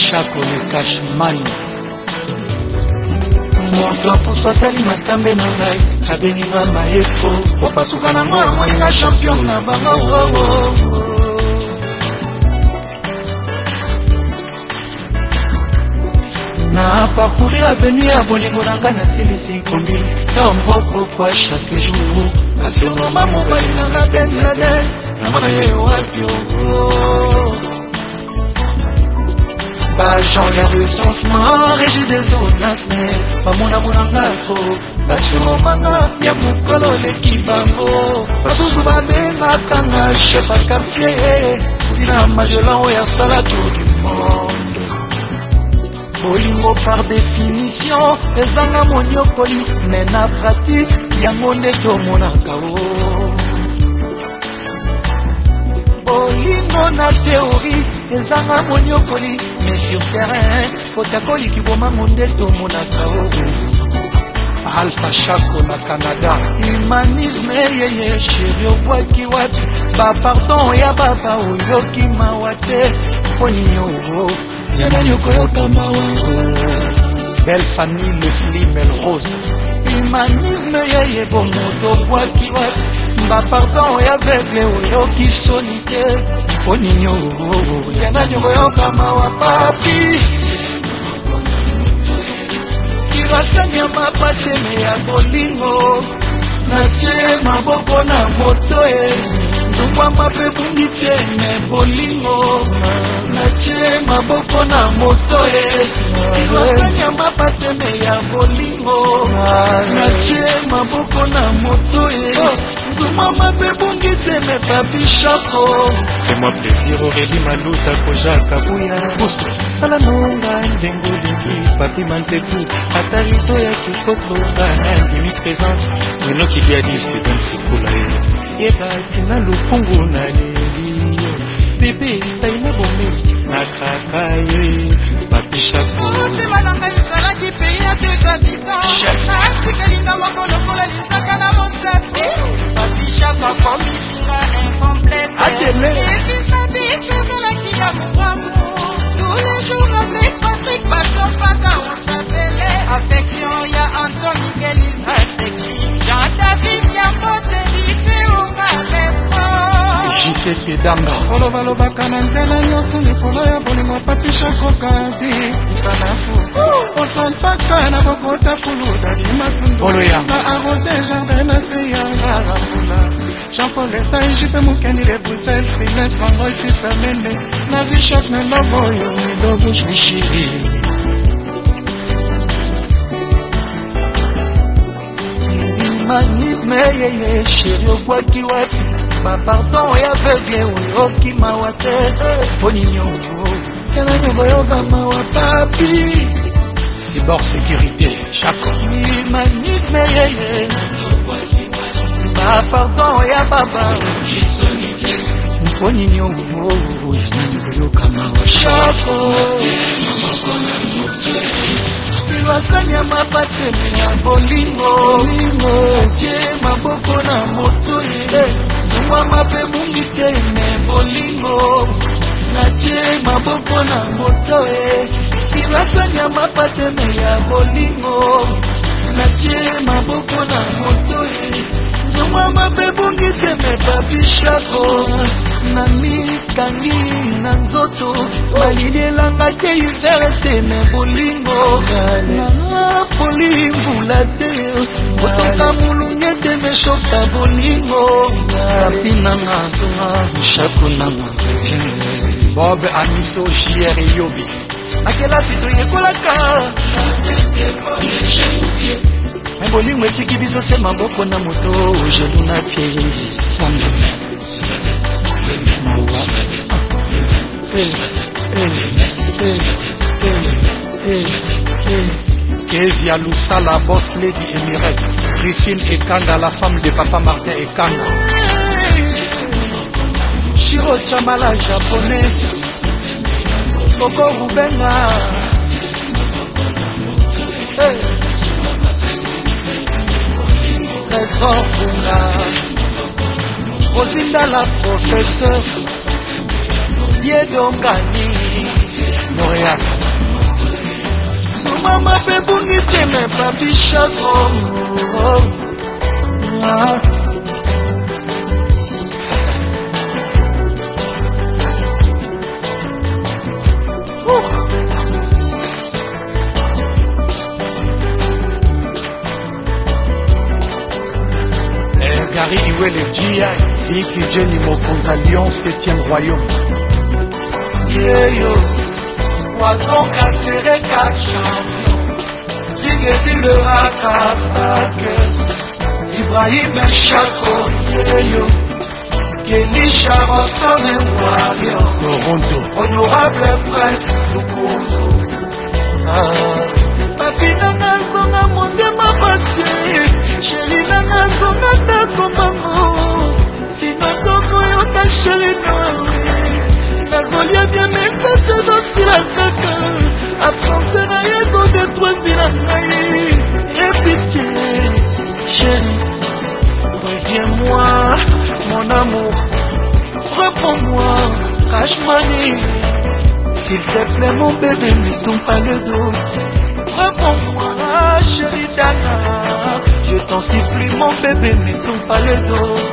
Chaco le Cashman moto apusatali matambe na ngai abenginga maestro opasuka na moya moinga champion na bango na parcourir avenue ya bolingo na ngai nasilisi kombi na mboko kwa chaque jour nasionoma mobali nanga benlade namona ye wapi Jean ya recensement régi des zones bamona monanga tro basuromanga ya mokolo leki bango basusu babengaka nga chef a quartier tina majolan oyo asala tour du monde bolingo par définition ezanga moniokoli mais na pratique yango nde tomonaka bolingo na théorie ezanga moniokoli mais sur terrain kotakoli kibomango nde tomonaka Alpha Chaco na Canada humanisme yeye chéri obwaki wapi bapardon ya baba oyoki mawa te poninyo yanani okoyoka mawa belle famille Leslie Melrose humanisme yeye bomoto obwaki wapi bapardon ya aveugle oyoki soni te poninyo yanani okoyoka mawa papi kirasanya mapateme ya bolingo natie maboko na moto nzungwama mpe bungi te me bolingo natie maboko na moto kirasanya mapateme ya bolingo natie maboko na moto nzungwama mpe bungi te me papi Chaco fais-moi plaisir Aurélie Maluta Koja Kabuya sala nonga ndengolingi papi manzetu atarito ya kikosoka ndimi présence wino kidiadi sidon fikula yeba tina lupungu na leli bébé taina bombe na kakaye papi Chaco motema nanga ezalaki pays ya tezabita atikelinga moko lokola linzaka na mosapi papi Chaco akomisinga incomplète ebisa biso ezalaki ya moramu tous les jours avec Patrick Basopaka on s'appelait affection ya Anton Miguel na sexy Jean-David ya mote bife ongarepo JC Danga olobalobaka na nzela nyonso likolo ya bolingo papi Chaco kabi nsanafu osalpaka na bokota fuludali matundu na arrosé jardin na se ya ngara Jean-Paul Esa Jipe Mukeni le Bruxelles Finesse Mangoy Fils Amende Nazi Chef na Lovo Yo Mido Bush Mishiri humanisme yeye chéri obwaki wapi bapardon ya aveugle oyoki mawa te poninyo yanani oyoka mawa papi Cyborg sécurité Chaco humanisme yeye pardon ya baba mponinyo yanani koyoka mawa Chaco ilwasanya mapateme ya bolingo tie maboko na moto zungwama mpe bungi te me bolingo natie maboko na moto ilwasanya mapateme ya bolingo natie maboko na moto zungwama mpe bungi te me papi Chaco na mikangi na nzoto balilelanga te ivere te me bolingo na poli mvula te kotoka mulunge te me shoka bolingo papi nanga zonga Chaco nanga Bob Amiso JR Yobi nakelasi toyekolaka me bolingo etiki biso se maboko na moto gelu na pie sameme Kezia Lusala, boss lady Emirate, Griffin Ekanga, la femme de papa Martin Ekanga, Shiro Chamala, japonais, Coco Rubenga, Trésor Bunga, Rosinda la professeure, Diedongani, Montréal. Baby Chaco. Gary Iwele G.I. Vicky Jenny Mokonza Lyon 7e royaume. Yeyo Oiseau casséré 4 champions. Zigeti le Rakabake. Ibrahim Chaco. Yeyo Kelisha Rosson et Warrior. Toronto. Honorable Prince Lukuzu. Papi nanga zonga mondema pasi. Chéri nanga zonga ndako mamo. Sino toko yoka chéri nawe. Nazolia bien message dosila kaka. Absence na yezo détruire bila ngai. Et pitié, chéri, reviens-moi, mon amour. Reprends-moi, cache money. S'il te plaît mon bébé, ne tourne pas le dos. Reprends-moi, chérie Dana. Je t'en supplie mon bébé, ne tourne pas le dos.